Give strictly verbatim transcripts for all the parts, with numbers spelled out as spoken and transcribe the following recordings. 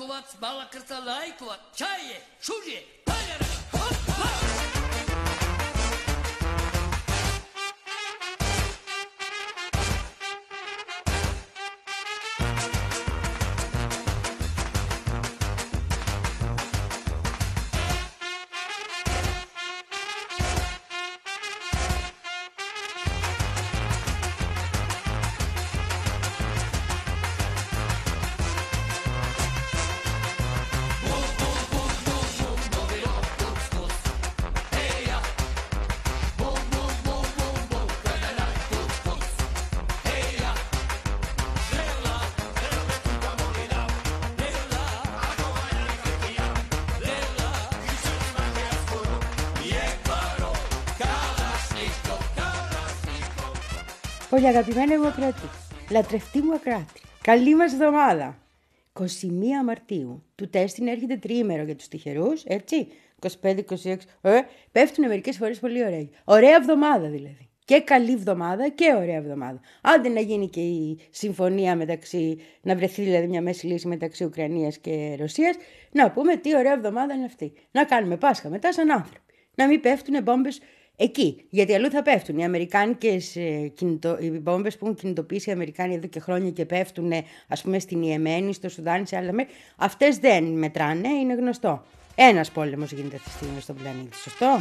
Markovac, Balakrta, Lajkovac, Čaje, Šužje, Paljara, hoppa! Πολύ αγαπημένη μου ακροατή, λατρευτή μου ακροάτρια, καλή μας εβδομάδα. είκοσι μία Μαρτίου, του τέστην έρχεται τριήμερο για τους τυχερούς, έτσι, είκοσι πέντε είκοσι έξι, ε, πέφτουνε μερικές φορές πολύ ωραία. Ωραία εβδομάδα δηλαδή. Και καλή εβδομάδα και ωραία εβδομάδα. Άντε να γίνει και η συμφωνία μεταξύ, να βρεθεί δηλαδή μια μέση λύση μεταξύ Ουκρανίας και Ρωσίας, να πούμε τι ωραία εβδομάδα είναι αυτή. Να κάνουμε Πάσχα μετά σαν άνθρωποι. Να μην πέφτουνε μπόμπες εκεί, γιατί αλλού θα πέφτουν. Οι αμερικάνικες κινητο... οι μπόμπες που έχουν κινητοποιήσει οι Αμερικάνοι εδώ και χρόνια και πέφτουν, ας πούμε, στην Ιεμένη, στο Σουδάν, σε άλλα μέρη, αυτές δεν μετράνε, είναι γνωστό. Ένας πόλεμος γίνεται αυτή τη στιγμή στον πλανήτη, σωστό?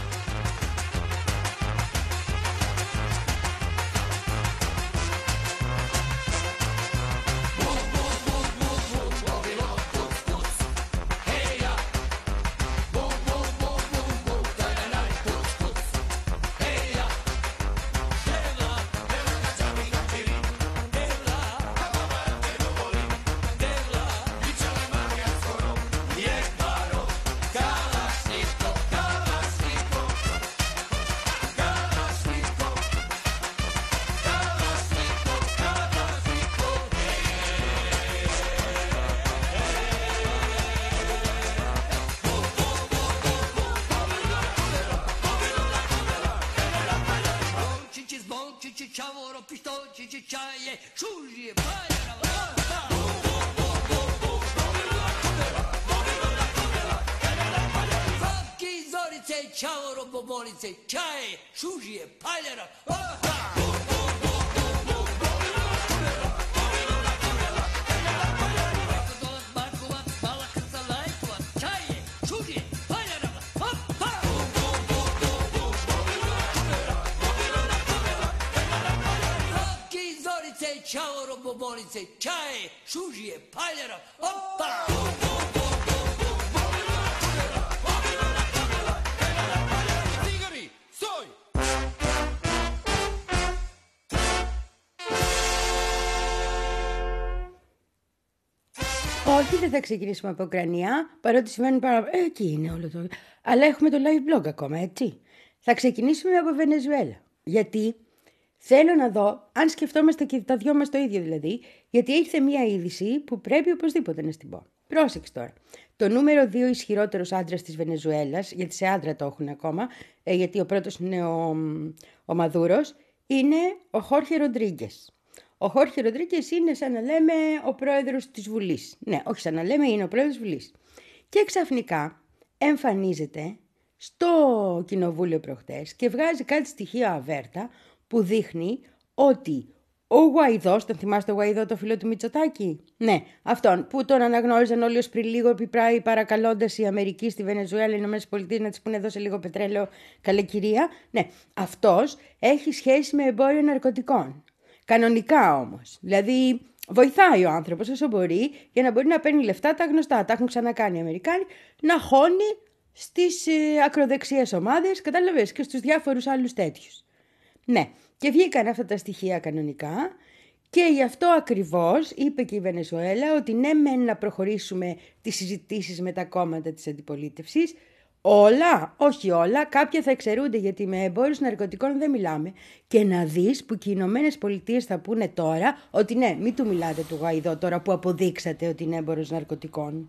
Όχι, δεν θα ξεκινήσουμε από Ουκρανία, παρότι σημαίνει πάρα... Ε, εκεί είναι όλο το... Αλλά έχουμε το live blog ακόμα, έτσι. Θα ξεκινήσουμε από Βενεζουέλα. Γιατί θέλω να δω, αν σκεφτόμαστε και τα δυο μας το ίδιο δηλαδή, γιατί ήρθε μία είδηση που πρέπει οπωσδήποτε να στην πω. Πρόσεξε τώρα. Το νούμερο δύο ισχυρότερος άντρας της Βενεζουέλας, γιατί σε άντρα το έχουν ακόμα, ε, γιατί ο πρώτος είναι ο, ο Μαδούρος, είναι ο Χόρχε Ροντρίγκες. Ο Χόρχε Ροντρίγκες είναι σαν να λέμε ο πρόεδρος της Βουλής. Ναι, όχι σαν να λέμε, είναι ο πρόεδρος της Βουλής. Και ξαφνικά εμφανίζεται στο κοινοβούλιο προχτές και βγάζει κάτι στοιχεία αβέρτα που δείχνει ότι ο Γουαϊδός, τον θυμάστε το Γουαϊδό, το φίλο του Μητσοτάκη? Ναι, αυτόν που τον αναγνώριζαν όλοι ως πριν λίγο επιπράει παρακαλώντας η Αμερική στη Βενεζουέλα, οι Ηνωμένες Πολιτείες να της πούνε δώσε λίγο πετρέλαιο, καλή κυρία. Ναι, αυτός έχει σχέση με εμπόριο ναρκωτικών. Κανονικά όμως. Δηλαδή βοηθάει ο άνθρωπος όσο μπορεί για να μπορεί να παίρνει λεφτά τα γνωστά. Τα έχουν ξανακάνει οι Αμερικάνοι, να χώνει στις ε, ακροδεξιές ομάδες, κατάλαβες, και στους διάφορους άλλους τέτοιους. Ναι, και βγήκαν αυτά τα στοιχεία κανονικά και γι' αυτό ακριβώς είπε και η Βενεζουέλα ότι ναι μεν να προχωρήσουμε τις συζητήσεις με τα κόμματα της αντιπολίτευσης, όλα, όχι όλα, κάποια θα εξαιρούνται γιατί με εμπόρους ναρκωτικών δεν μιλάμε. Και να δεις που και οι Ηνωμένες Πολιτείες θα πούνε τώρα ότι ναι, μην του μιλάτε του Γουαϊδό τώρα που αποδείξατε ότι είναι έμπορος ναρκωτικών.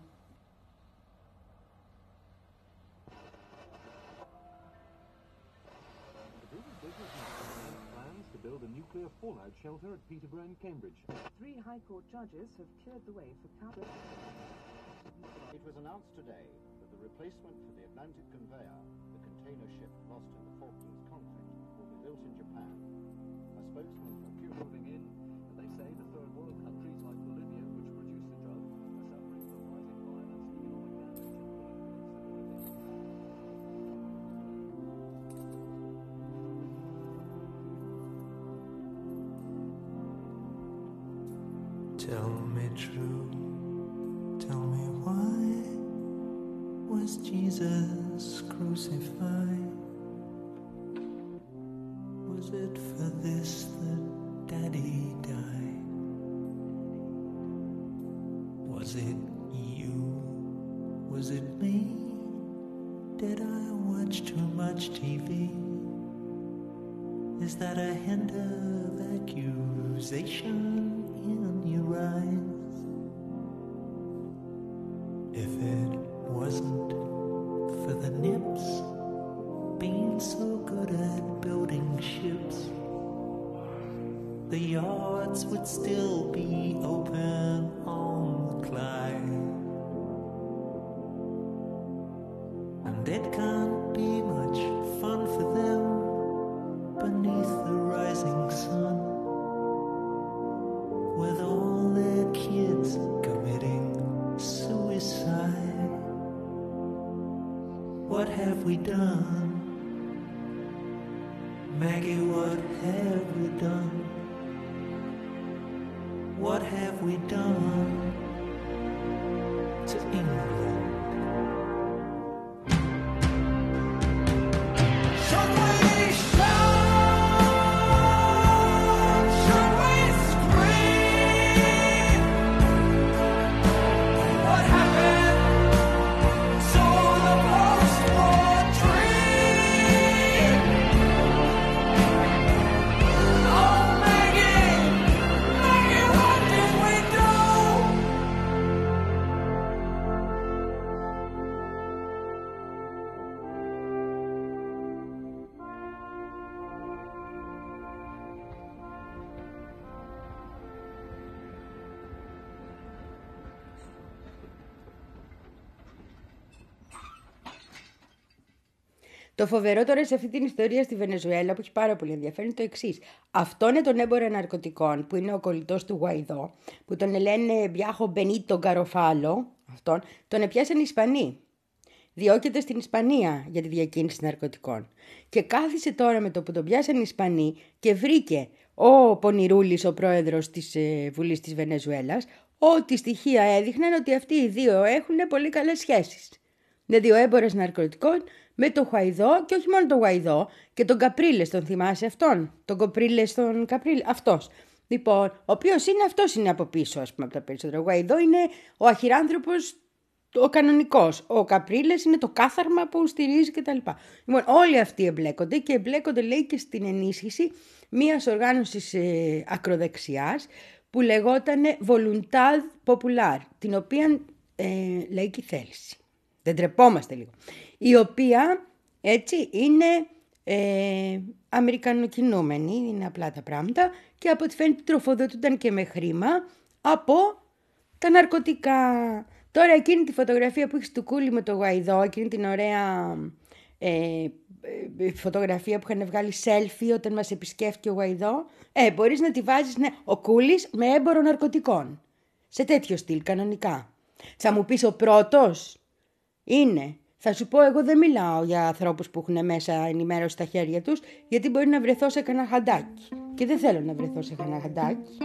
announced today that the replacement for the Atlantic conveyor, the container ship lost in the Falklands conflict, will be built in Japan. A spokesman for Q moving in, and they say the third world countries like Bolivia, which produce the drug, are suffering from rising violence, economic damage, and political instability. Tell me true, tell me why was Jesus crucified? Was it for this that Daddy died? Was it you? Was it me? Did I watch too much T V? Is that a hint of accusation in your eyes? If it wasn't for the nips being so good at building ships, the yards would still be open on the Clyde. And it can't be much fun for them beneath the rising sun, with all their kids committing suicide. What have we done? Maggie, what have we done? What have we done to England? Should we shout? Should we scream? What happened to the post-war dream? Oh, Maggie, Maggie, what did we do? Το φοβερό τώρα σε αυτή την ιστορία στη Βενεζουέλα που έχει πάρα πολύ ενδιαφέρον είναι το εξής. Αυτό είναι τον έμπορο ναρκωτικών που είναι ο κολλητός του Γουαϊδό, που τον λένε Μπιάχο Μπενίτο Γκαροφάλο, αυτόν, τον έπιασαν οι Ισπανοί. Διώκεται στην Ισπανία για τη διακίνηση ναρκωτικών. Και κάθισε τώρα με το που τον πιάσαν οι Ισπανοί και βρήκε ο Πονηρούλης, ο πρόεδρος της ε, Βουλής της Βενεζουέλας, ότι στοιχεία έδειχναν ότι αυτοί οι δύο έχουν πολύ καλές σχέσεις. Δηλαδή ο έμπορος ναρκωτικών με τον Γουαϊδό και όχι μόνο τον Γουαϊδό και τον Καπρίλες, τον θυμάσαι αυτόν, τον Κοπρίλες, τον Καπρίλες, αυτός. Λοιπόν, ο οποίος είναι, αυτός είναι από πίσω, ας πούμε, από τα περισσότερα. Ο Γουαϊδό είναι ο αχυράνθρωπος, ο κανονικός. Ο Καπρίλες είναι το κάθαρμα που στηρίζει κτλ. Λοιπόν, όλοι αυτοί εμπλέκονται και εμπλέκονται, λέει, και στην ενίσχυση μιας οργάνωσης ε, ακροδεξιάς που λεγόταν Voluntad Popular, την οποία ε, λαϊκή θέληση. Δεν τρεπόμαστε λίγο. Η οποία, έτσι, είναι ε, αμερικανοκινούμενη, είναι απλά τα πράγματα και από ό,τι φαίνεται τροφοδοτούνταν και με χρήμα από τα ναρκωτικά. Τώρα εκείνη τη φωτογραφία που έχει του Κούλι με το Γουαϊδό, εκείνη την ωραία ε, ε, φωτογραφία που είχαν βγάλει selfie όταν μας επισκέφθηκε ο Γουαϊδό, ε, μπορείς να τη βάζεις, ναι, ο Κούλης με έμπορο ναρκωτικών. Σε τέτοιο στυλ, κανονικά. Θα μου πεις ο πρώτος είναι. Θα σου πω, εγώ δεν μιλάω για ανθρώπους που έχουν μέσα ενημέρωση στα χέρια τους, γιατί μπορεί να βρεθώ σε κανένα χαντάκι. Και δεν θέλω να βρεθώ σε κανένα χαντάκι.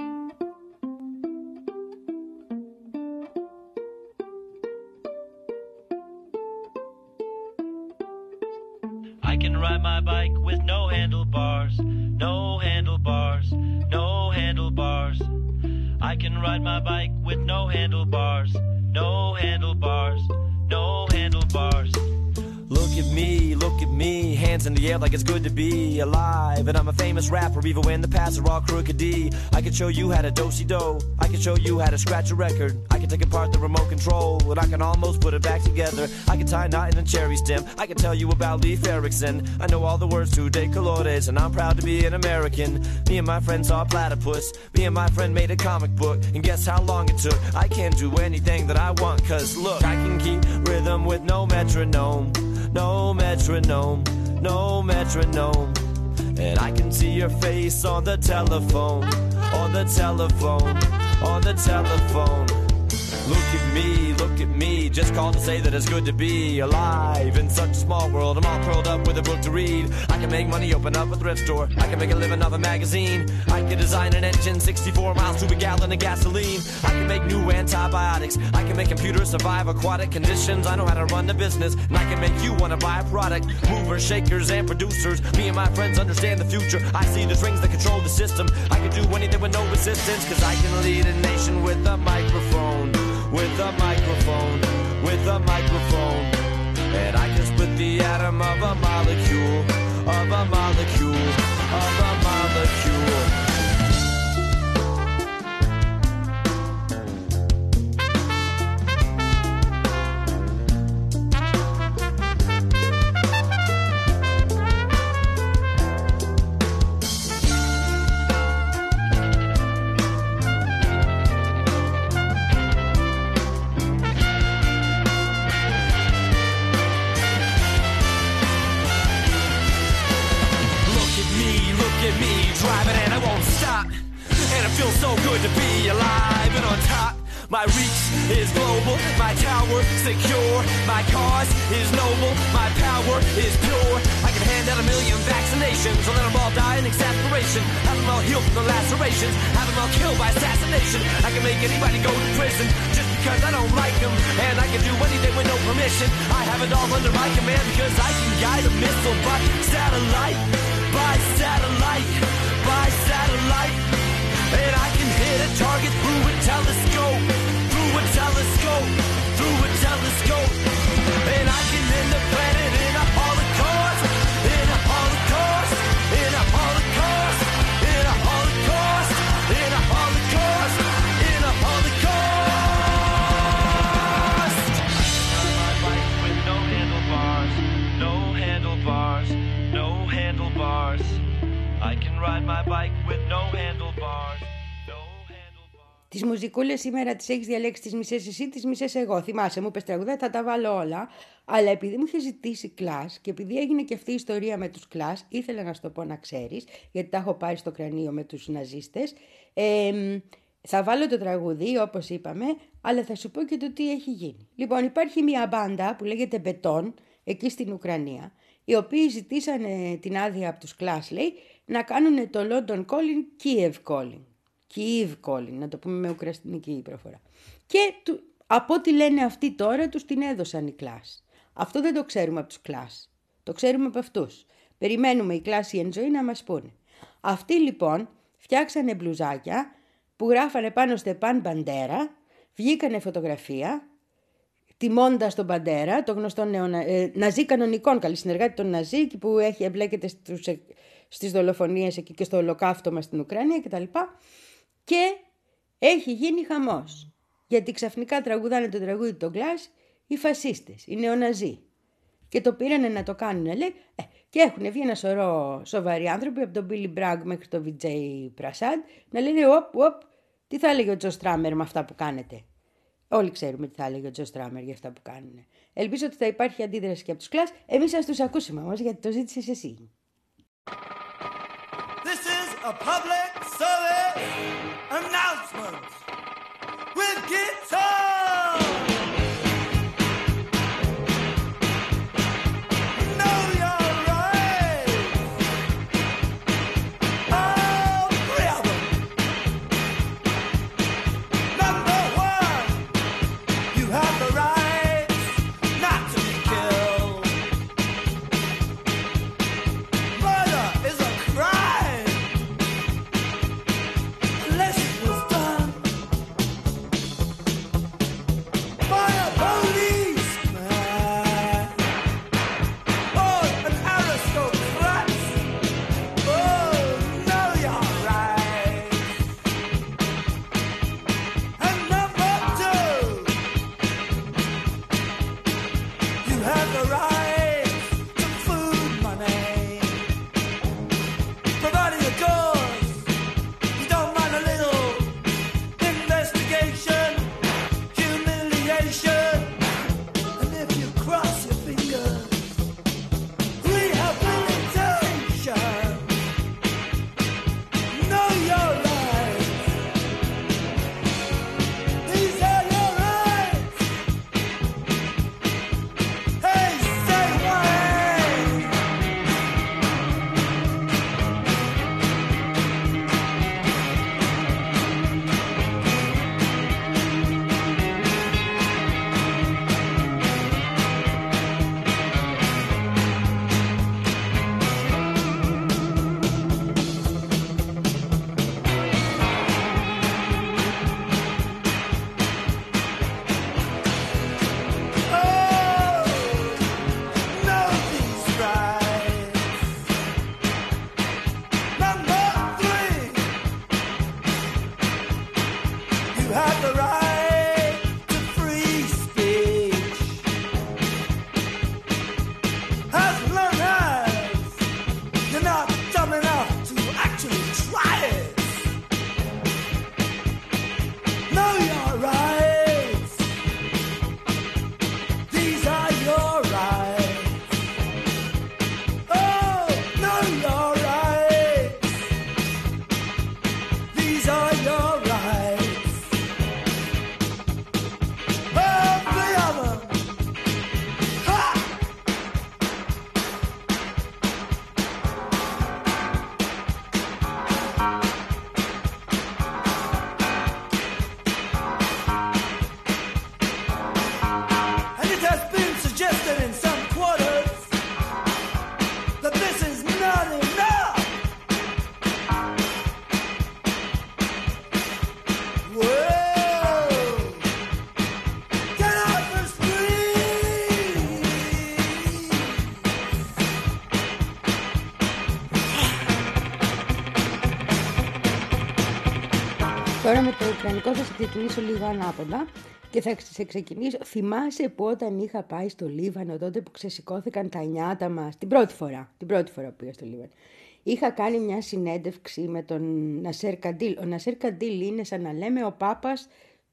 I can ride my bike with no handlebars, no handlebars, no handlebars. I can ride my bike with no handlebars, no handlebars, no handlebars. Looking at me, look at me, hands in the air like it's good to be alive. And I'm a famous rapper, even when the paths are all crooked D. I can show you how to do-si-do, I can show you how to scratch a record. I can take apart the remote control, and I can almost put it back together. I can tie a knot in a cherry stem, I can tell you about Leif Erikson. I know all the words to De Colores, and I'm proud to be an American. Me and my friends saw Platypus, me and my friend made a comic book, and guess how long it took? I can do anything that I want, cause look, I can keep rhythm with no metronome, no metronome, no metronome. And I can see your face on the telephone, on the telephone, on the telephone. Look at me, look at me, just called to say that it's good to be alive in such a small world. I'm all curled up with a book to read. I can make money, open up a thrift store. I can make a living off a magazine. I can design an engine, sixty-four miles to a gallon of gasoline. I can make new antibiotics. I can make computers survive aquatic conditions. I know how to run the business, and I can make you want to buy a product. Movers, shakers, and producers. Me and my friends understand the future. I see the strings that control the system. I can do anything with no resistance, cause I can lead a nation with a microphone. With a microphone, with a microphone. And I can split the atom of a molecule, of a molecule, of a molecule. Feels so good to be alive and on top. My reach is global, my tower secure. My cause is noble, my power is pure. I can hand out a million vaccinations and let them all die in exasperation. Have them all healed from the lacerations, have them all killed by assassination. I can make anybody go to prison just because I don't like them. And I can do anything with no permission. I have it all under my command because I can guide a missile by satellite, by satellite, by satellite. And I can hit a target through a telescope, through a telescope, through a telescope. And I can end the planet in a holocaust, in a holocaust, in a holocaust, in a holocaust, in a holocaust, in a holocaust. My bike with no handlebars, no handlebars, no handlebars. I can ride my bike with no handlebars. Τις μουζικούλες σήμερα τις έχεις διαλέξει τις μισές εσύ, τις μισές εγώ. Θυμάσαι, μου είπες τραγουδά, θα τα βάλω όλα. Αλλά επειδή μου είχε ζητήσει κλάς και επειδή έγινε και αυτή η ιστορία με τους κλάς, ήθελα να σου το πω να ξέρεις, γιατί τα έχω πάρει στο κρανίο με τους ναζίστες. Ε, θα βάλω το τραγούδι, όπως είπαμε, αλλά θα σου πω και το τι έχει γίνει. Λοιπόν, υπάρχει μια μπάντα που λέγεται Μπετόν, εκεί στην Ουκρανία, οι οποίοι ζητήσανε την άδεια από τους κλάς, λέει, να κάνουν το London Calling, Kiev Calling. Kiev Calling, να το πούμε με ουκρανική προφορά. Και του, από ό,τι λένε αυτοί τώρα, τους την έδωσαν οι κλάς. Αυτό δεν το ξέρουμε από τους κλάς. Το ξέρουμε από αυτούς. Περιμένουμε οι κλάς η Enjoy να μας πούνε. Αυτοί λοιπόν φτιάξανε μπλουζάκια που γράφανε πάνω Στεπάν Μπαντέρα, βγήκανε φωτογραφία, τιμώντας τον Μπαντέρα, το γνωστό νεονα... ε, ναζί κανονικών, καλή συνεργάτη των ναζί, που έχει εμπλέκεται στους, στις δολοφονίες εκεί και στο ολοκαύτωμα στην Ουκρανία κτλ. Και έχει γίνει χαμός. Γιατί ξαφνικά τραγουδάνε το τραγούδι των Glass οι φασίστες, οι νεοναζί. Και το πήρανε να το κάνουν, λέει. Ε, και έχουν βγει ένα σωρό σοβαροί άνθρωποι, από τον Billy Bragg μέχρι τον βι τζέι Prasad, να λένε οπ, οπ, τι θα έλεγε ο Τζο Στράμερ με αυτά που κάνετε. Όλοι ξέρουμε τι θα έλεγε ο Τζο Στράμερ για αυτά που κάνουν. Ελπίζω ότι θα υπάρχει αντίδραση και από τους Glass. Εμείς θα τους ακούσουμε όμως, γιατί το ζήτησες εσύ. This is a public service announcement with guitar. Know your rights. All three of them. Number one, you have the right not to be killed. Murder is a crime. Unless it was done Τώρα με το ουκρανικό θα σε ξεκινήσω λίγο ανάποδα και θα σε ξεκινήσω. Θυμάσαι που όταν είχα πάει στο Λίβανο, τότε που ξεσηκώθηκαν τα νιάτα μας, την πρώτη φορά, την πρώτη φορά που πήγα στο Λίβανο, είχα κάνει μια συνέντευξη με τον Νασέρ Καντήλ. Ο Νασέρ Καντήλ είναι, σαν να λέμε, ο πάπας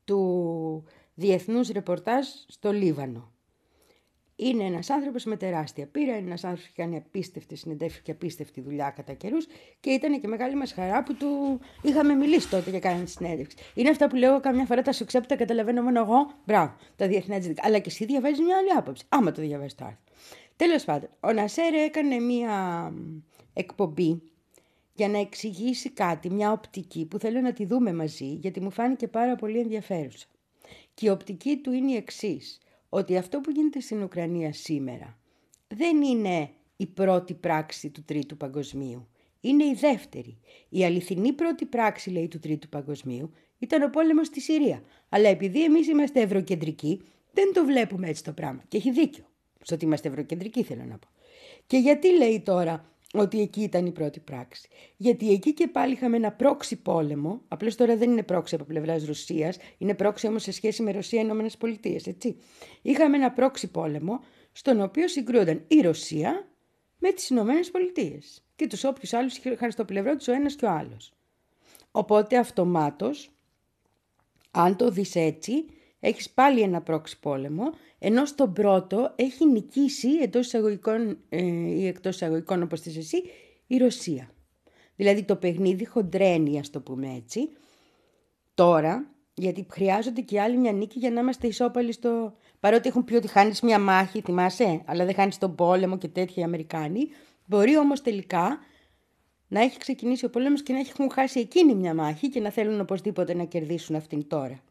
του διεθνούς ρεπορτάζ στο Λίβανο. Είναι ένας άνθρωπος με τεράστια πείρα, είναι ένας άνθρωπος που κάνει απίστευτη συνεντεύξη και απίστευτη δουλειά κατά καιρούς και ήταν και μεγάλη μας χαρά που του είχαμε μιλήσει τότε και κάναμε τη συνέντευξη. Είναι αυτά που λέω καμιά φορά, τα σουξέ που τα καταλαβαίνω μόνο εγώ, μπράβο, τα διεθνές. Αλλά και εσύ διαβάζεις μια άλλη άποψη, άμα το διαβάζεις το άρθρο. Τέλος πάντων, ο Νασέρ έκανε μια εκπομπή για να εξηγήσει κάτι, μια οπτική που θέλω να τη δούμε μαζί, γιατί μου φάνηκε πάρα πολύ ενδιαφέρουσα. Και η οπτική του είναι η εξής, ότι αυτό που γίνεται στην Ουκρανία σήμερα δεν είναι η πρώτη πράξη του Τρίτου Παγκοσμίου, είναι η δεύτερη. Η αληθινή πρώτη πράξη, λέει, του Τρίτου Παγκοσμίου ήταν ο πόλεμος στη Συρία. Αλλά επειδή εμείς είμαστε ευρωκεντρικοί, δεν το βλέπουμε έτσι το πράγμα. Και έχει δίκιο στο ότι είμαστε ευρωκεντρικοί, θέλω να πω. Και γιατί λέει τώρα ότι εκεί ήταν η πρώτη πράξη? Γιατί εκεί και πάλι είχαμε ένα πρόξι πόλεμο, απλώς τώρα δεν είναι πρόξι από πλευράς Ρωσίας, είναι πρόξι όμως σε σχέση με Ρωσία Ηνωμένες Πολιτείες, έτσι. Είχαμε ένα πρόξι πόλεμο, στον οποίο συγκρούονταν η Ρωσία με τις Ηνωμένες Πολιτείες και τους όποιους άλλους είχαν στο πλευρό τους ο ένας και ο άλλος. Οπότε αυτομάτως, αν το δεις έτσι, έχεις πάλι ένα πρόξι πόλεμο, ενώ στον πρώτο έχει νικήσει εντός εισαγωγικών ε, ή εκτός εισαγωγικών, όπως θες εσύ, η Ρωσία. Δηλαδή το παιχνίδι χοντρένει, ας το πούμε έτσι, τώρα, γιατί χρειάζονται και άλλοι μια νίκη για να είμαστε ισόπαλοι στο... Παρότι έχουν πει ότι χάνεις μια μάχη, θυμάσαι, αλλά δεν χάνεις τον πόλεμο και τέτοια οι Αμερικάνοι, μπορεί όμως τελικά να έχει ξεκινήσει ο πόλεμος και να έχουν χάσει εκείνη μια μάχη και να θέλουν οπωσδήποτε να κερδίσουν αυτήν τώρα.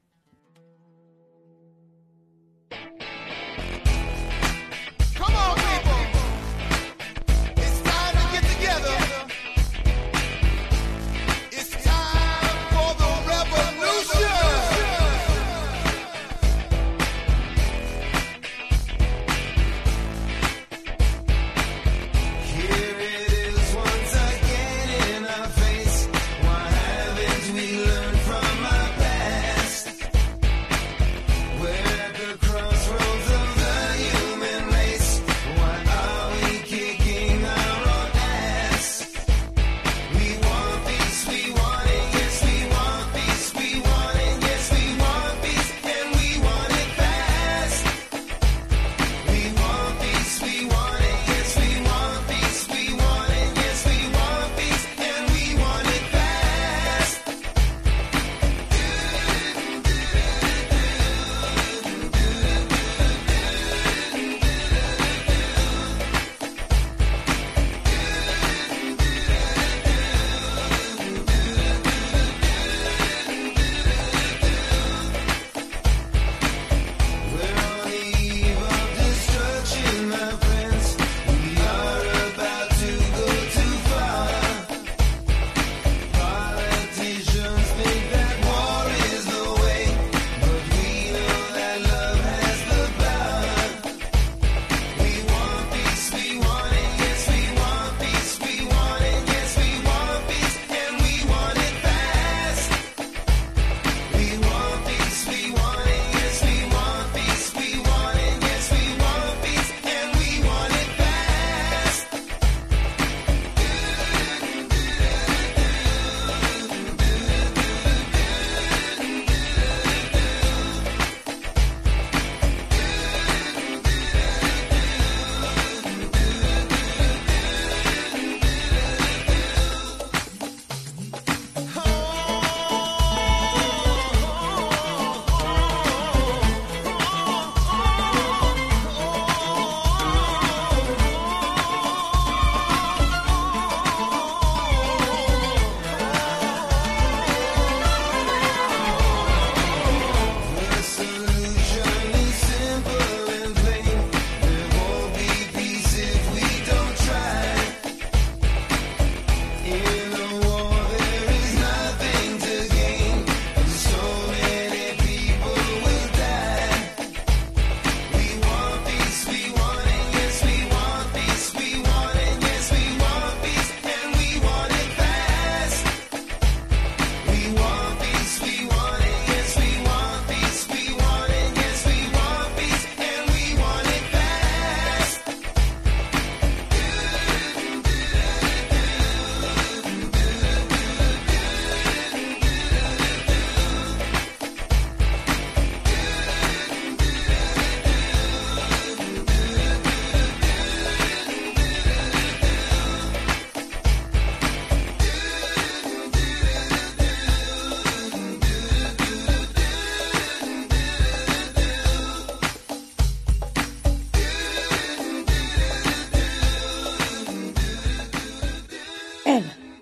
Why haven't we learned from our past?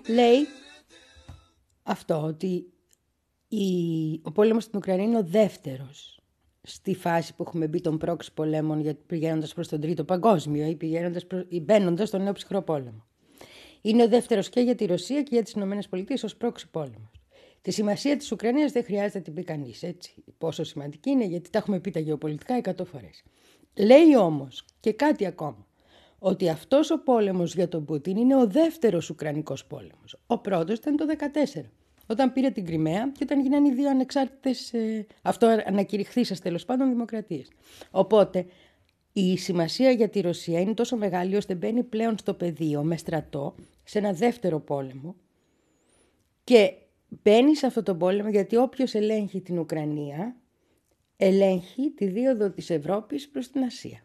λέει αυτό, ότι η, ο πόλεμος στην Ουκρανία είναι ο δεύτερος στη φάση που έχουμε μπει των πρόξι πολέμων, πηγαίνοντας προς τον τρίτο παγκόσμιο ή, πηγαίνοντας προς, ή μπαίνοντας στον νέο ψυχρό πόλεμο. Είναι ο δεύτερος και για τη Ρωσία και για τις ΗΠΑ ως πρόξι πόλεμος. Τη σημασία της Ουκρανίας δεν χρειάζεται να την πει κανείς, έτσι. Πόσο σημαντική είναι, γιατί τα έχουμε πει τα γεωπολιτικά εκατό φορές. Λέει όμως και κάτι ακόμα, ότι αυτός ο πόλεμος για τον Πούτιν είναι ο δεύτερος Ουκρανικός πόλεμος. Ο πρώτος ήταν το χίλια εννιακόσια δεκατέσσερα, όταν πήρε την Κριμαία και όταν γίνανε οι δύο ανεξάρτητες, ε, αυτό ανακηρυχθήσας τέλος πάντων, δημοκρατίες. Οπότε η σημασία για τη Ρωσία είναι τόσο μεγάλη ώστε μπαίνει πλέον στο πεδίο με στρατό σε ένα δεύτερο πόλεμο και μπαίνει σε αυτό το πόλεμο γιατί όποιος ελέγχει την Ουκρανία ελέγχει τη δίωδο της Ευρώπης προς την Ασία.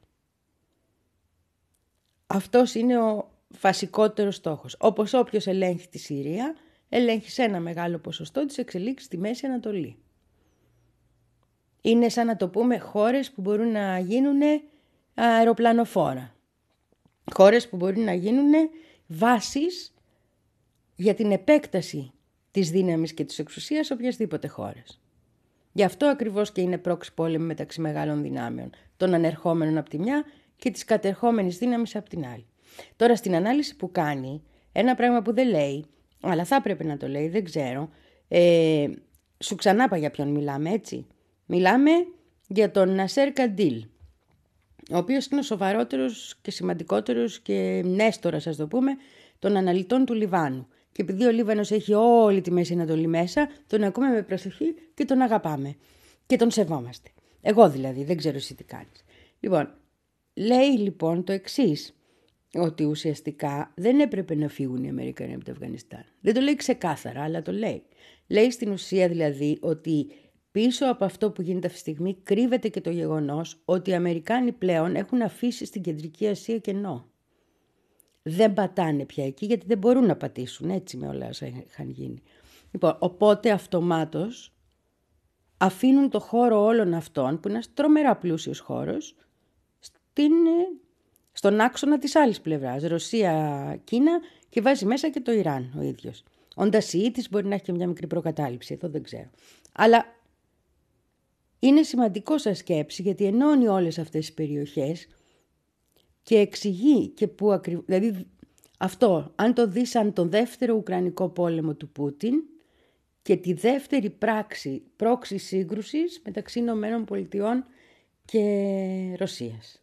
Αυτός είναι ο βασικότερος στόχος. Όπως όποιος ελέγχει τη Συρία, ελέγχει σε ένα μεγάλο ποσοστό της εξελίξης στη Μέση Ανατολή. Είναι σαν να το πούμε χώρες που μπορούν να γίνουν αεροπλανοφόρα. Χώρες που μπορούν να γίνουν βάσεις για την επέκταση της δύναμης και της εξουσίας σε οποιασδήποτε χώρες. Γι' αυτό ακριβώς και είναι πρόξι πόλεμοι μεταξύ μεγάλων δυνάμεων, των ανερχόμενων από τη μια και της κατερχόμενης δύναμης από την άλλη. Τώρα στην ανάλυση που κάνει, ένα πράγμα που δεν λέει, αλλά θα πρέπει να το λέει, δεν ξέρω, ε, σου ξανάπα για ποιον μιλάμε, έτσι. Μιλάμε για τον Νασέρ Καντήλ, ο οποίος είναι ο σοβαρότερος και σημαντικότερος και νέστορας, ας το πούμε, των αναλυτών του Λιβάνου. Και επειδή ο Λίβανος έχει όλη τη Μέση Ανατολή μέσα, τον ακούμε με προσοχή και τον αγαπάμε. Και τον σεβόμαστε. Εγώ δηλαδή, δεν ξέρω εσύ τι κάνεις. Λοιπόν, λέει λοιπόν το εξής, ότι ουσιαστικά δεν έπρεπε να φύγουν οι Αμερικανοί από το Αφγανιστάν. Δεν το λέει ξεκάθαρα, αλλά το λέει. Λέει στην ουσία δηλαδή ότι πίσω από αυτό που γίνεται αυτή τη στιγμή κρύβεται και το γεγονός ότι οι Αμερικάνοι πλέον έχουν αφήσει στην Κεντρική Ασία κενό. Δεν πατάνε πια εκεί γιατί δεν μπορούν να πατήσουν, έτσι, με όλα όσα είχαν γίνει. Λοιπόν, οπότε αυτομάτως αφήνουν το χώρο όλων αυτών, που είναι ένας τρομερά πλούσιος χώρος, στην, στον άξονα της άλλης πλευράς, Ρωσία, Κίνα, και βάζει μέσα και το Ιράν ο ίδιος. Όντας Ιήτης μπορεί να έχει και μια μικρή προκατάληψη, εδώ δεν ξέρω. Αλλά είναι σημαντικό σαν σκέψη γιατί ενώνει όλες αυτές τις περιοχές και εξηγεί και πού ακριβώς, δηλαδή αυτό, αν το δεις σαν τον δεύτερο Ουκρανικό πόλεμο του Πούτιν και τη δεύτερη πράξη, πρόξη σύγκρουσης μεταξύ Ηνωμένων Πολιτειών και Ρωσίας.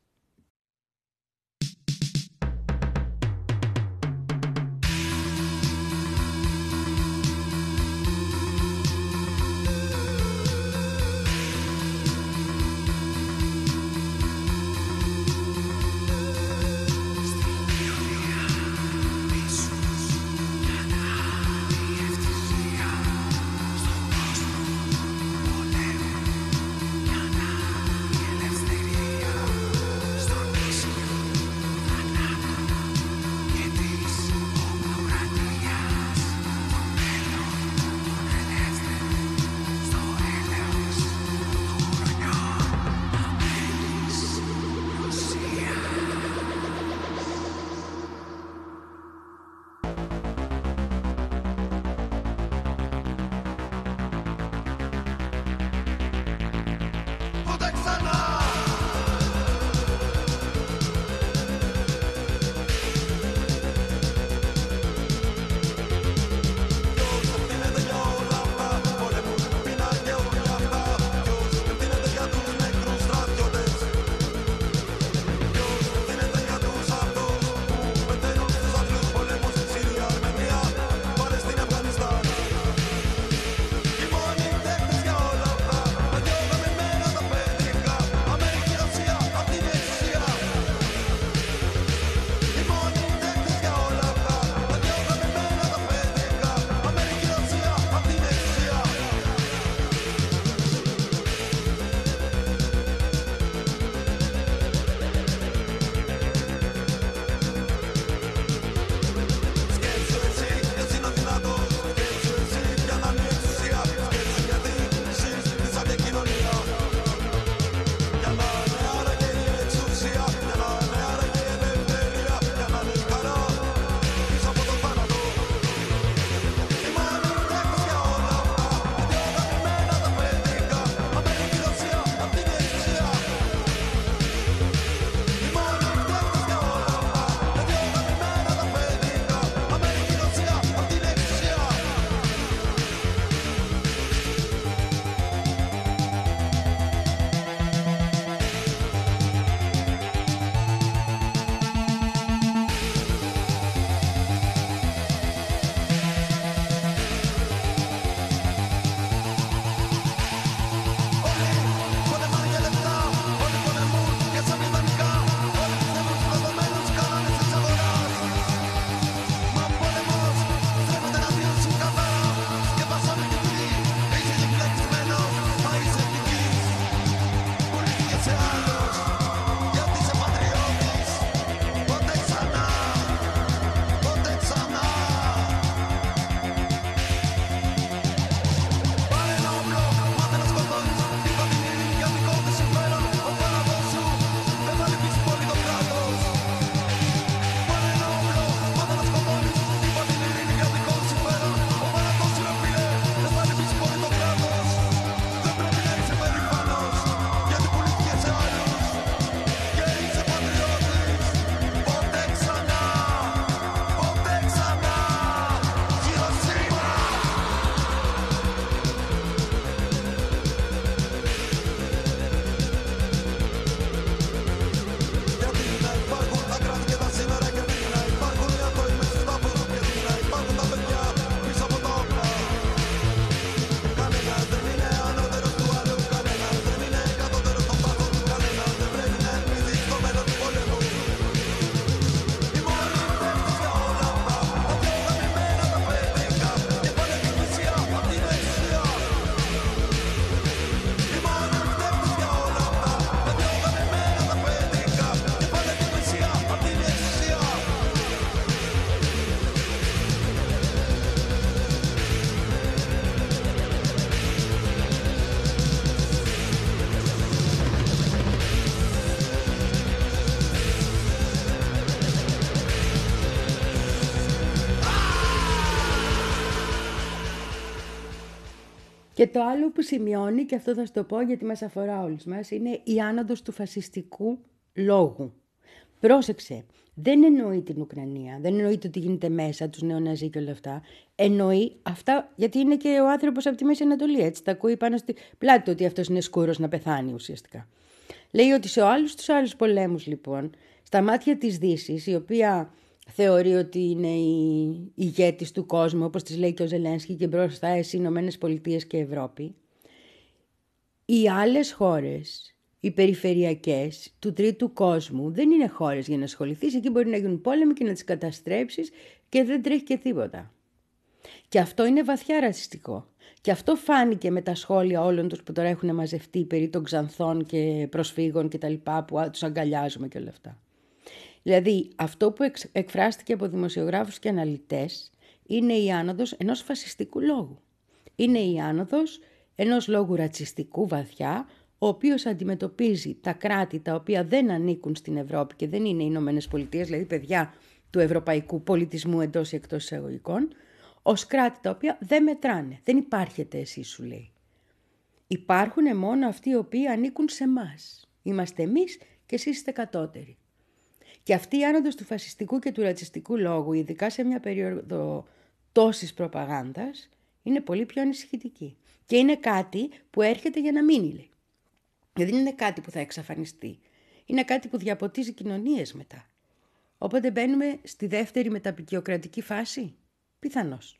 Και το άλλο που σημειώνει, και αυτό θα σου το πω γιατί μας αφορά όλους μας, είναι η άνοδος του φασιστικού λόγου. Πρόσεξε, δεν εννοεί την Ουκρανία, δεν εννοεί το τι γίνεται μέσα, τους νεοναζί και όλα αυτά. Εννοεί αυτά, γιατί είναι και ο άνθρωπος από τη Μέση Ανατολή, έτσι, τα ακούει πάνω στη πλάτη του ότι αυτός είναι σκούρος να πεθάνει ουσιαστικά. Λέει ότι σε όλους τους άλλους πολέμους, λοιπόν, στα μάτια της Δύσης, η οποία θεωρεί ότι είναι η ηγέτης του κόσμου, όπως της λέει και ο Ζελένσκι, και μπροστά εσύ Ηνωμένες Πολιτείες και Ευρώπη, οι άλλες χώρες, οι περιφερειακές του τρίτου κόσμου, δεν είναι χώρες για να ασχοληθείς. Εκεί μπορεί να γίνουν πόλεμοι και να τις καταστρέψεις και δεν τρέχει και τίποτα. Και αυτό είναι βαθιά ρατσιστικό. Και αυτό φάνηκε με τα σχόλια όλων τους που τώρα έχουν μαζευτεί περί των ξανθών και προσφύγων και τα λοιπά, που τους αγκαλιάζουμε και όλα αυτά. Δηλαδή, αυτό που εξ, εκφράστηκε από δημοσιογράφους και αναλυτές είναι η άνοδος ενός φασιστικού λόγου. Είναι η άνοδος ενός λόγου ρατσιστικού βαθιά, ο οποίος αντιμετωπίζει τα κράτη τα οποία δεν ανήκουν στην Ευρώπη και δεν είναι οι Ηνωμένες Πολιτείες, δηλαδή παιδιά του ευρωπαϊκού πολιτισμού εντός ή εκτός εισαγωγικών, ως κράτη τα οποία δεν μετράνε. Δεν υπάρχετε εσείς, σου λέει. Υπάρχουν μόνο αυτοί οι οποίοι ανήκουν σε εμάς. Είμαστε εμείς και εσείς είστε κατώτεροι. Και αυτή η άνοδος του φασιστικού και του ρατσιστικού λόγου, ειδικά σε μια περίοδο τόσης προπαγάνδας, είναι πολύ πιο ανησυχητική. Και είναι κάτι που έρχεται για να μείνει, λέει. Δεν είναι κάτι που θα εξαφανιστεί. Είναι κάτι που διαποτίζει κοινωνίες μετά. Οπότε μπαίνουμε στη δεύτερη μεταπικιοκρατική φάση. Πιθανώς.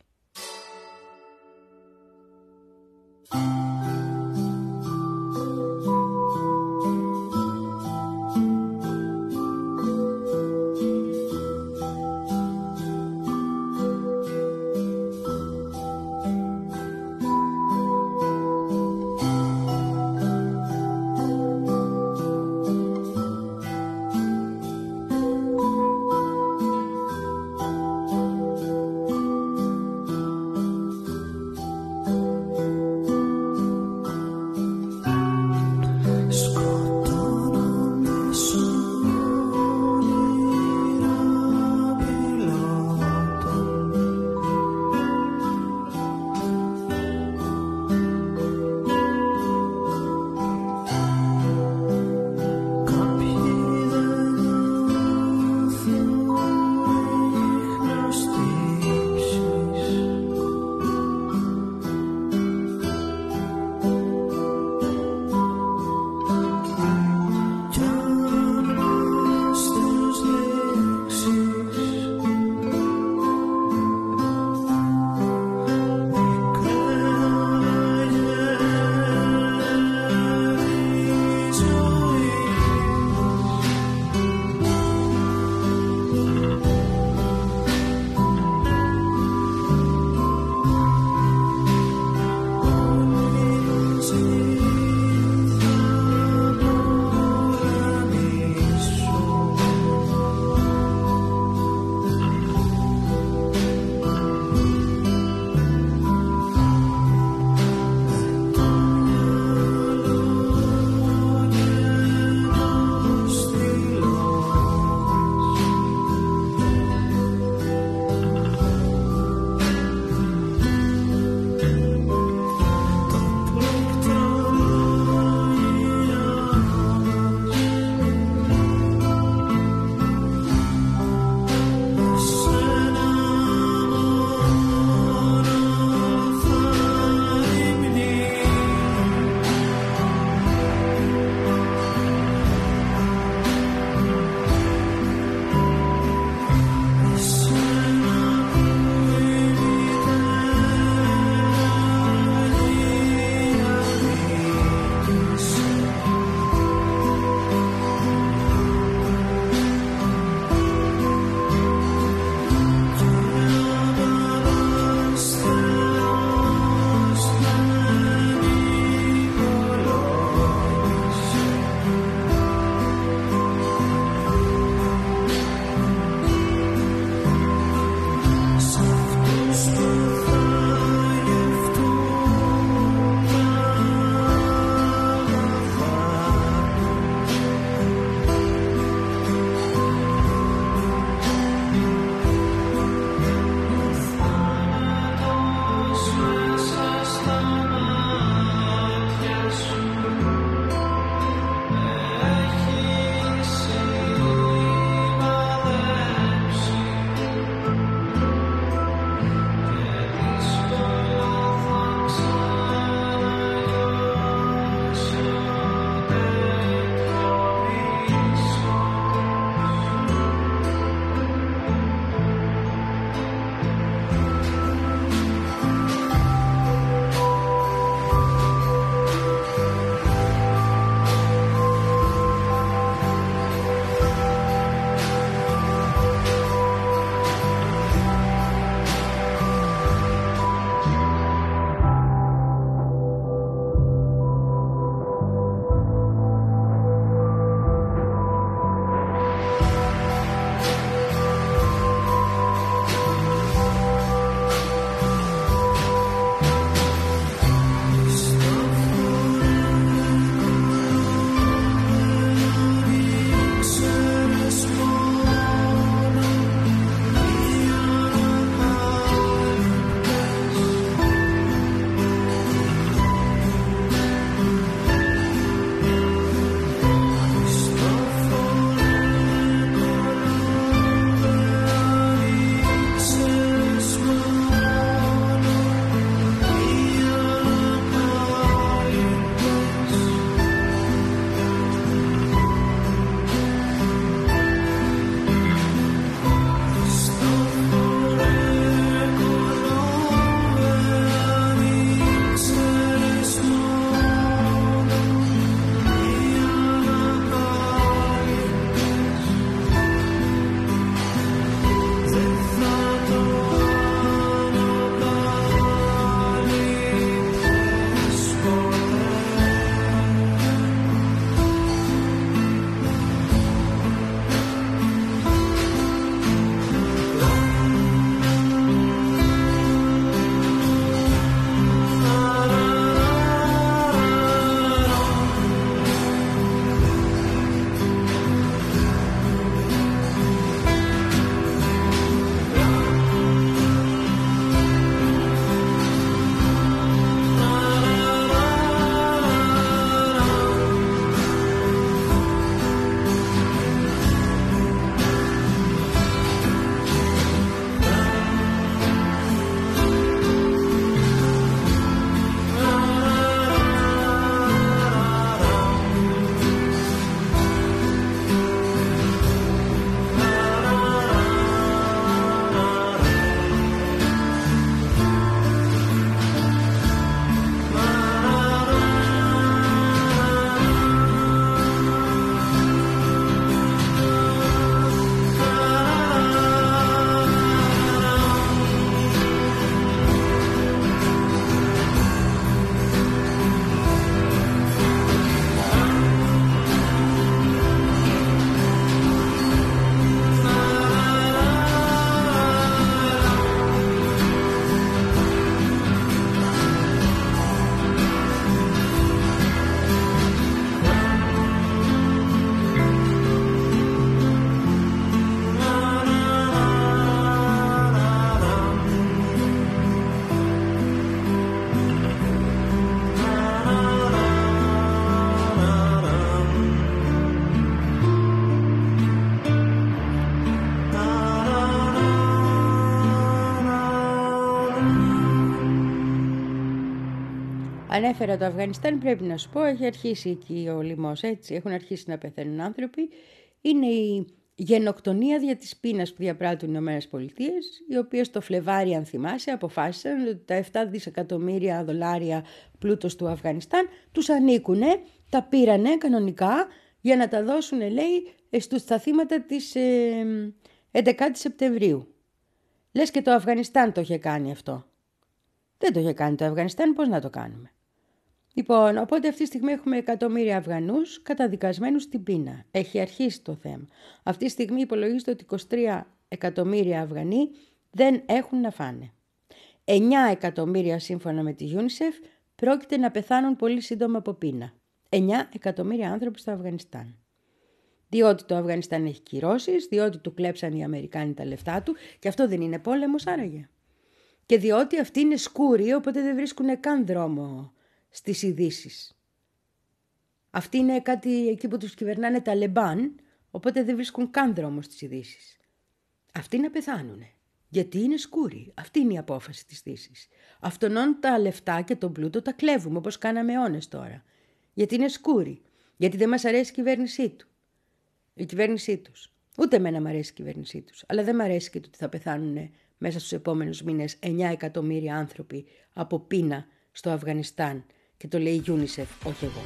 Ανέφερα το Αφγανιστάν, πρέπει να σου πω, έχει αρχίσει εκεί ο λοιμός, έτσι, έχουν αρχίσει να πεθαίνουν άνθρωποι. Είναι η γενοκτονία δια της πείνας που διαπράττουν οι Ηνωμένες Πολιτείες, οι οποίες το Φλεβάρι, αν θυμάσαι, αποφάσισαν ότι τα επτά δισεκατομμύρια δολάρια πλούτος του Αφγανιστάν τους ανήκουνε, τα πήρανε κανονικά για να τα δώσουν, λέει, στους στα θύματα της ε, έντεκα Σεπτεμβρίου. Λες και το Αφγανιστάν το είχε κάνει αυτό. Δεν το είχε κάνει το Αφγανιστάν, πώς να το κάνουμε. Λοιπόν, οπότε αυτή τη στιγμή έχουμε εκατομμύρια Αφγανούς καταδικασμένους στην πείνα. Έχει αρχίσει το θέμα. Αυτή τη στιγμή υπολογίζεται ότι είκοσι τρία εκατομμύρια Αφγανοί δεν έχουν να φάνε. εννιά εκατομμύρια σύμφωνα με τη UNICEF πρόκειται να πεθάνουν πολύ σύντομα από πείνα. εννιά εκατομμύρια άνθρωποι στο Αφγανιστάν. Διότι το Αφγανιστάν έχει κυρώσεις, διότι του κλέψαν οι Αμερικάνοι τα λεφτά του και αυτό δεν είναι πόλεμος άραγε. Και διότι αυτοί είναι σκούροι, οπότε δεν βρίσκουν καν δρόμο στις ειδήσεις. Αυτοί είναι κάτι εκεί που τους κυβερνάνε τα Ταλιμπάν, οπότε δεν βρίσκουν καν δρόμο στις ειδήσεις. Αυτοί να πεθάνουνε, γιατί είναι σκούροι. Αυτή είναι η απόφαση της Δύσης. Αυτονών τα λεφτά και τον πλούτο τα κλέβουμε, όπως κάναμε αιώνες τώρα. Γιατί είναι σκούροι, γιατί δεν μας αρέσει η κυβέρνησή του. Η κυβέρνησή τους. Ούτε εμένα μ' αρέσει η κυβέρνησή τους, αλλά δεν μ' αρέσει και το ότι θα πεθάνουν μέσα στους επόμενους μήνες εννιά εκατομμύρια άνθρωποι από πείνα στο Αφγανιστάν. Και το λέει η UNICEF, όχι εγώ.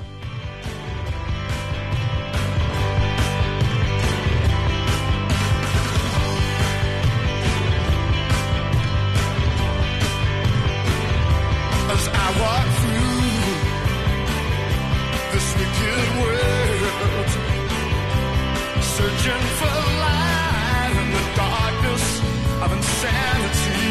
As I walk through this wicked world, searching for light in the darkness of insanity,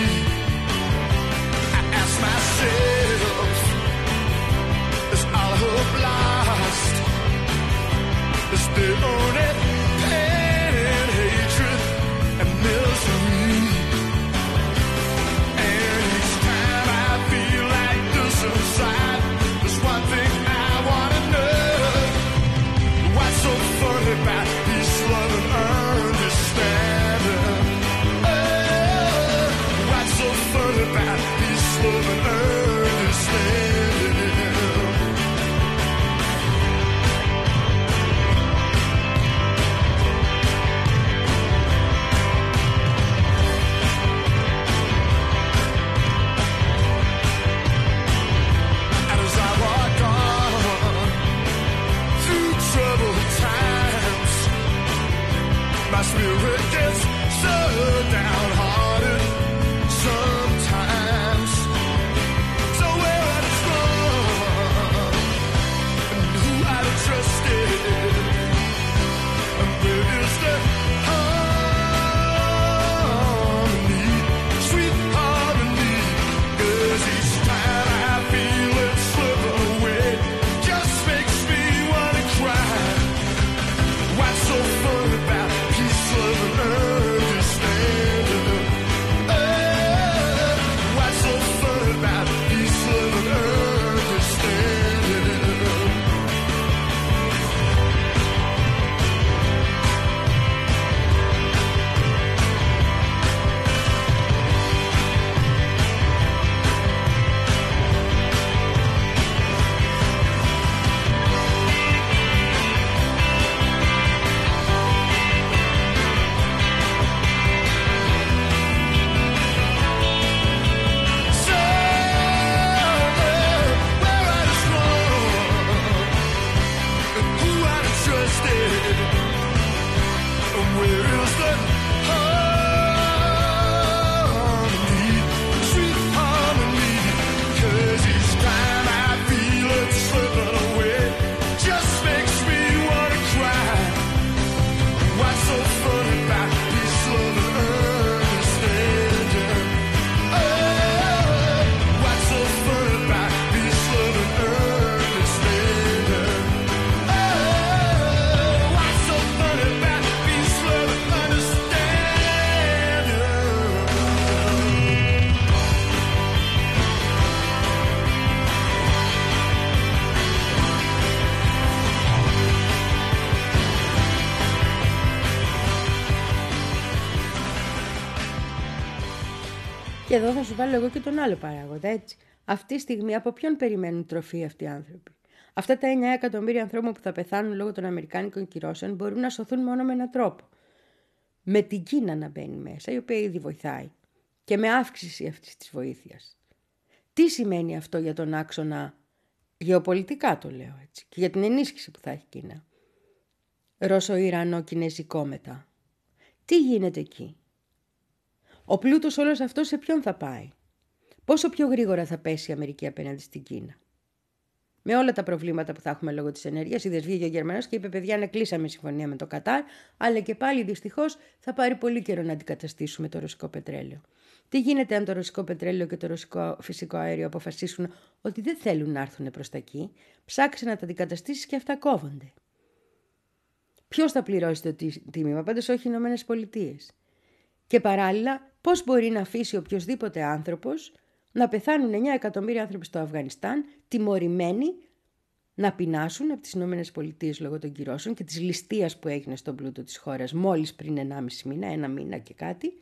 I ask myself, is all hope lost? Is there only pain and hatred and misery? And each time I feel like this inside, there's one thing I wanna know. What's so funny about peace, love, and understanding? Oh, what's so funny about peace, love, and understanding? And as I walk on through troubled times, my spirit gets so downhearted sometimes. So where I'd have gone, and who I'd have trusted, and where is the harmony, sweet harmony? 'Cause each time I feel it slipping away, just makes me wanna cry. What's so fun about peace, love, and understanding? Oh, what's so fun about peace, love, and understanding? So, where I'd have gone, and who I'd have trusted, and where is the harmony, sweet harmony? 'Cause each time I feel it slipping away, just makes me wanna cry. What's so fun about peace, love, and understanding? Oh, what's so fun about peace, love, and understanding? Oh, what's so fun about peace, love, and understanding? Και εδώ θα σου βάλω εγώ και τον άλλο παράγοντα, έτσι. Αυτή τη στιγμή από ποιον περιμένουν τροφή αυτοί οι άνθρωποι? Αυτά τα εννιά εκατομμύρια ανθρώπων που θα πεθάνουν λόγω των αμερικάνικων κυρώσεων μπορούν να σωθούν μόνο με έναν τρόπο. Με την Κίνα να μπαίνει μέσα, η οποία ήδη βοηθάει. Και με αύξηση αυτής της βοήθειας. Τι σημαίνει αυτό για τον άξονα, γεωπολιτικά το λέω έτσι, και για την ενίσχυση που θα έχει η Κίνα? Ρώσο-Ιρανό-Κινέζικο μετά. Τι γίνεται εκεί? Ο πλούτος όλος αυτός σε ποιον θα πάει? Πόσο πιο γρήγορα θα πέσει η Αμερική απέναντι στην Κίνα? Με όλα τα προβλήματα που θα έχουμε λόγω της ενέργειας, είδες βγήκε ο Γερμανός και είπε: παιδιά, να κλείσαμε συμφωνία με το Κατάρ, αλλά και πάλι δυστυχώς θα πάρει πολύ καιρό να αντικαταστήσουμε το ρωσικό πετρέλαιο. Τι γίνεται αν το ρωσικό πετρέλαιο και το ρωσικό φυσικό αέριο αποφασίσουν ότι δεν θέλουν να έρθουν προς τα εκεί, ψάξε να τα αντικαταστήσεις και αυτά κόβονται? Ποιος θα πληρώσει το τίμημα? Πάντως όχι οι Ηνωμένες Πολιτείες. Και παράλληλα, πώς μπορεί να αφήσει οποιοδήποτε άνθρωπος να πεθάνουν εννιά εκατομμύρια άνθρωποι στο Αφγανιστάν, τιμωρημένοι να πεινάσουν από τις Ηνωμένες Πολιτείες λόγω των κυρώσεων και της ληστείας που έγινε στον πλούτο της χώρας μόλις πριν ενάμιση μήνα, ένα μήνα και κάτι,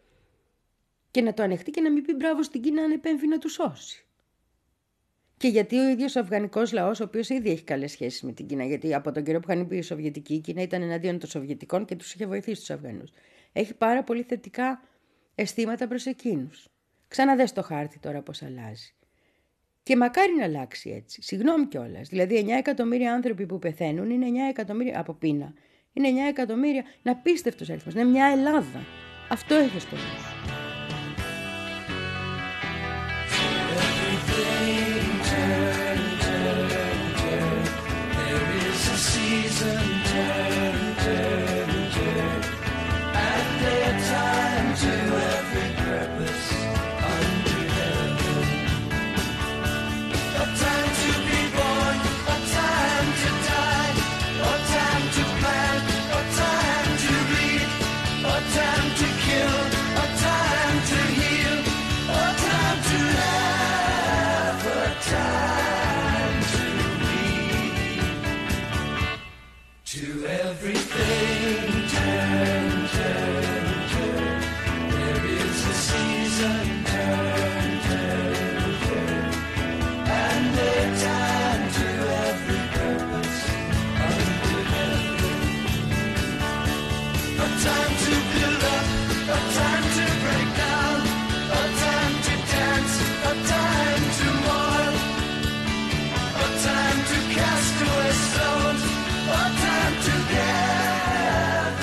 και να το ανεχτεί και να μην πει μπράβο στην Κίνα αν επέμβει να του σώσει. Και γιατί ο ίδιος ο αφγανικός λαός, ο οποίος ήδη έχει καλές σχέσεις με την Κίνα, γιατί από τον καιρό που είχαν πει οι Σοβιετικοί, η Κίνα ήταν εναντίον των Σοβιετικών και τους είχε βοηθήσει τους Αφγανούς. Έχει πάρα πολύ θετικά αισθήματα προς εκείνους. Ξαναδες το χάρτη τώρα πώς αλλάζει. Και μακάρι να αλλάξει έτσι. Συγγνώμη κιόλας. Δηλαδή εννιά εκατομμύρια άνθρωποι που πεθαίνουν είναι εννιά εκατομμύρια από πείνα. Είναι εννιά εκατομμύρια. Είναι απίστευτος αριθμός. Είναι μια Ελλάδα. Αυτό έχει στο νου. Together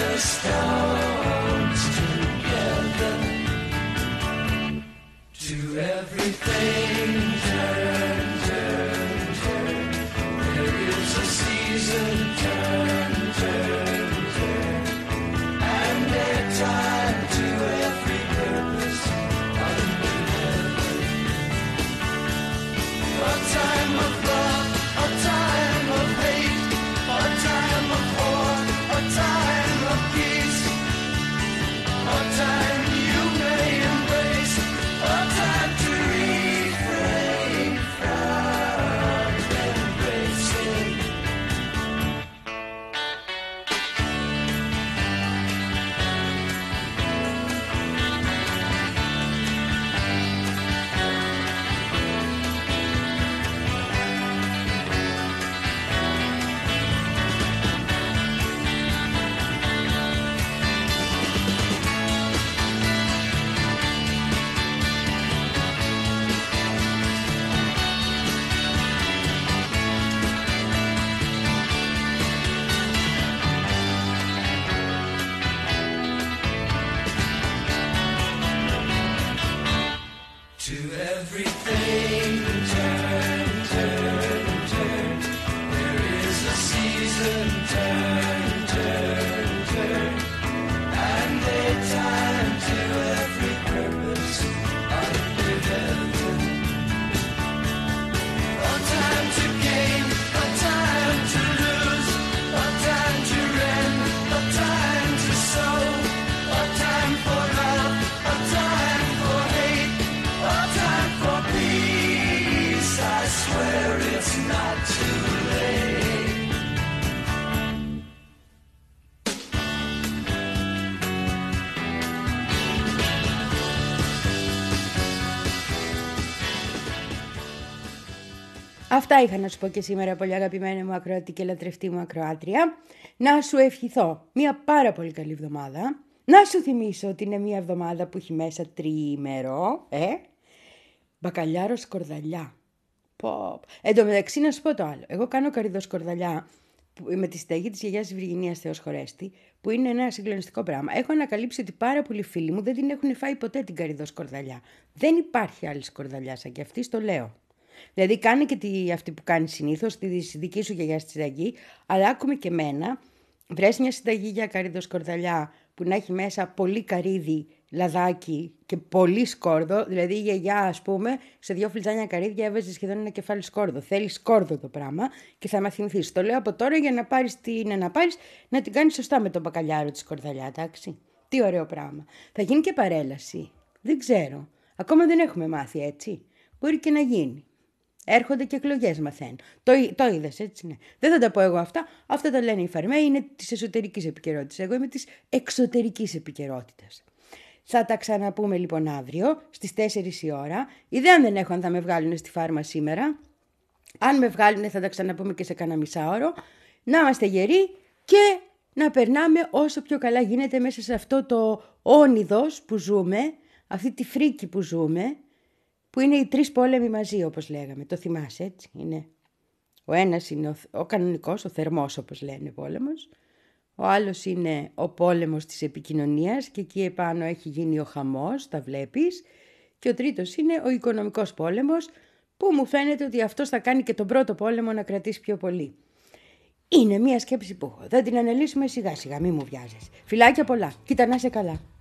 Αυτά είχα να σου πω και σήμερα, πολύ αγαπημένη μου ακροατή και λατρευτή μου ακροάτρια. Να σου ευχηθώ μια πάρα πολύ καλή εβδομάδα. Να σου θυμίσω ότι είναι μια εβδομάδα που έχει μέσα τριήμερο, ε, μπακαλιάρο σκορδαλιά. Πω. Εν τω μεταξύ να σου πω το άλλο. Εγώ κάνω καρυδοσκορδαλιά με τη συνταγή της γιαγιάς της Βυργινίας, Θεός χωρέστη, που είναι ένα συγκλονιστικό πράγμα. Έχω ανακαλύψει ότι πάρα πολλοί φίλοι μου δεν την έχουν φάει ποτέ την καρυδοσκορδαλιά. Δεν υπάρχει άλλη σκορδαλιά σαν και αυτή, στο λέω. Δηλαδή κάνε και τη, αυτή που κάνει συνήθως, τη δική σου γιαγιά στη συνταγή, αλλά άκουμε και εμένα, βρες μια συνταγή για καρυδοσκορδαλιά που να έχει μέσα πολύ καρύδι, λαδάκι και πολύ σκόρδο. Δηλαδή η γιαγιά, ας πούμε, σε δύο φλιτζάνια καρύδια έβαζε σχεδόν ένα κεφάλι σκόρδο. Θέλει σκόρδο το πράγμα και θα μαθηνθείς. Το λέω από τώρα για να πάρεις την να πάρεις, να την κάνεις σωστά με τον μπακαλιάρο τη σκορδαλιά, εντάξει. Τι ωραίο πράγμα. Θα γίνει και παρέλαση. Δεν ξέρω. Ακόμα δεν έχουμε μάθει, έτσι. Μπορεί και να γίνει. Έρχονται και εκλογές, μαθαίνουν. Το, το είδες, έτσι, ναι. Δεν θα τα πω εγώ αυτά. Αυτά τα λένε οι Φαρμαίοι, είναι της εσωτερικής επικαιρότητας. Εγώ είμαι της εξωτερικής επικαιρότητας. Θα τα ξαναπούμε λοιπόν αύριο στις τέσσερις η ώρα. Ιδέα δεν έχω αν θα με βγάλουν στη φάρμα σήμερα. Αν με βγάλουν θα τα ξαναπούμε και σε κανένα μισάωρο. Να είμαστε γεροί και να περνάμε όσο πιο καλά γίνεται μέσα σε αυτό το όνειδος που ζούμε, αυτή τη φρίκη που ζούμε, που είναι οι τρεις πόλεμοι μαζί, όπως λέγαμε. Το θυμάσαι, έτσι, είναι. Ο ένας είναι ο, ο κανονικός, ο θερμός, όπως λένε, πόλεμος. Ο άλλος είναι ο πόλεμος της επικοινωνίας και εκεί επάνω έχει γίνει ο χαμός, τα βλέπεις. Και ο τρίτος είναι ο οικονομικός πόλεμος, που μου φαίνεται ότι αυτός θα κάνει και τον πρώτο πόλεμο να κρατήσει πιο πολύ. Είναι μια σκέψη που έχω. Θα την αναλύσουμε σιγά σιγά, μη μου βιάζεις. Φιλάκια πολλά. Κοίτα να είσαι καλά.